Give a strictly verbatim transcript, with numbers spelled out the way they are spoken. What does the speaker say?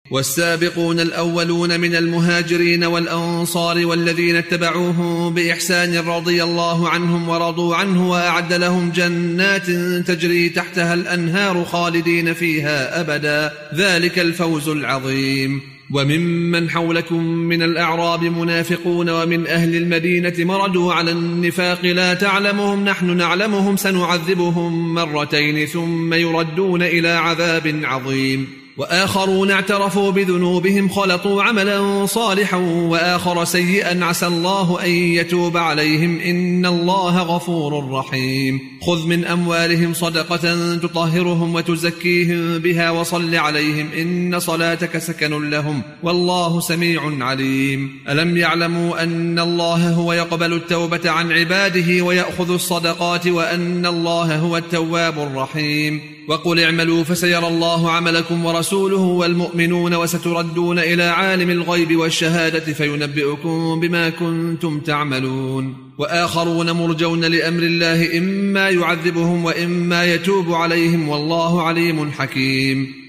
والسابقون الأولون من المهاجرين والأنصار والذين اتبعوهم بإحسان رضي الله عنهم ورضوا عنه وأعد لهم جنات تجري تحتها الأنهار خالدين فيها أبدا، ذلك الفوز العظيم. وممن حولكم من الأعراب منافقون ومن أهل المدينة مردوا على النفاق لا تعلمهم نحن نعلمهم سنعذبهم مرتين ثم يردون إلى عذاب عظيم. وآخرون اعترفوا بذنوبهم خلطوا عملا صالحا وآخر سيئا عسى الله أن يتوب عليهم إن الله غفور رحيم. خذ من أموالهم صدقة تطهرهم وتزكيهم بها وصل عليهم إن صلاتك سكن لهم والله سميع عليم. ألم يعلموا أن الله هو يقبل التوبة عن عباده ويأخذ الصدقات وأن الله هو التواب الرحيم. وقل اعملوا فسيرى الله عملكم ورسوله والمؤمنون وستردون إلى عالم الغيب والشهادة فينبئكم بما كنتم تعملون. وآخرون مرجون لأمر الله إما يعذبهم وإما يتوب عليهم والله عليم حكيم.